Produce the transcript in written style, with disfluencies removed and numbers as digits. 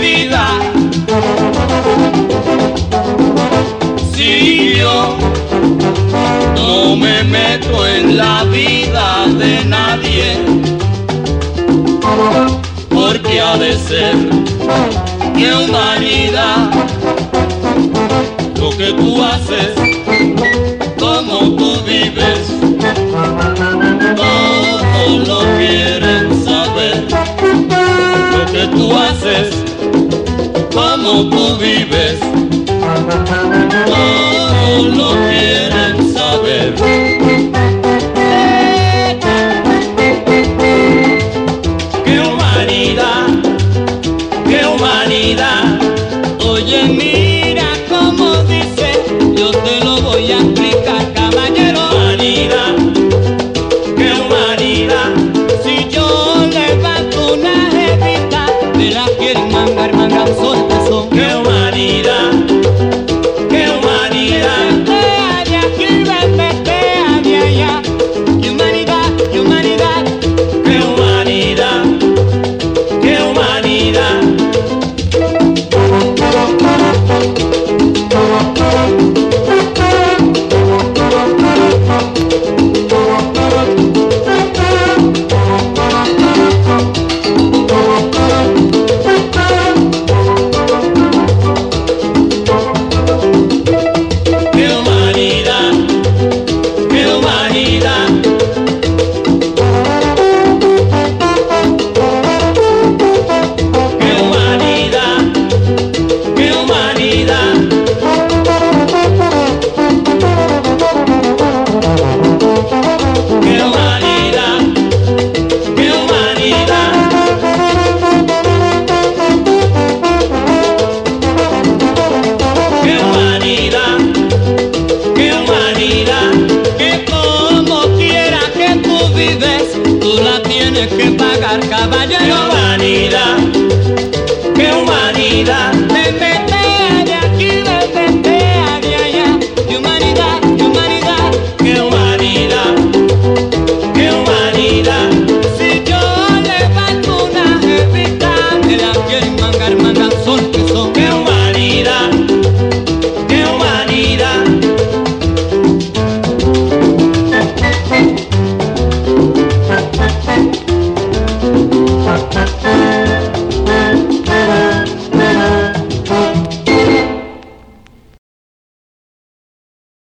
vida. Si yo no me meto en la vida de nadie, porque ha de ser que humanidad, lo que tú haces, cómo tú vives, todos lo quieren saber. Lo que tú haces, cómo tú vives, todos lo quieren saber. ¡Qué humanidad! ¡Qué humanidad! Oye, mira cómo dice, yo te lo voy a explicar, caballero. Humanidad, qué humanidad. Si yo levanto una jevita, me la quieren mangar, mangan sol de sol. Qué humanidad, qué humanidad. Vete de aquí, vete de allá. Qué humanidad, qué humanidad. Qué humanidad, qué humanidad. Que pagar, caballero. ¡Qué humanidad! ¡Qué humanidad! Vete de aquí, vete de allá. ¡Qué humanidad! ¡Qué humanidad! ¡Qué humanidad! ¡Qué humanidad! Si yo levanto una jevita, me la quieren mangar, mangan sol.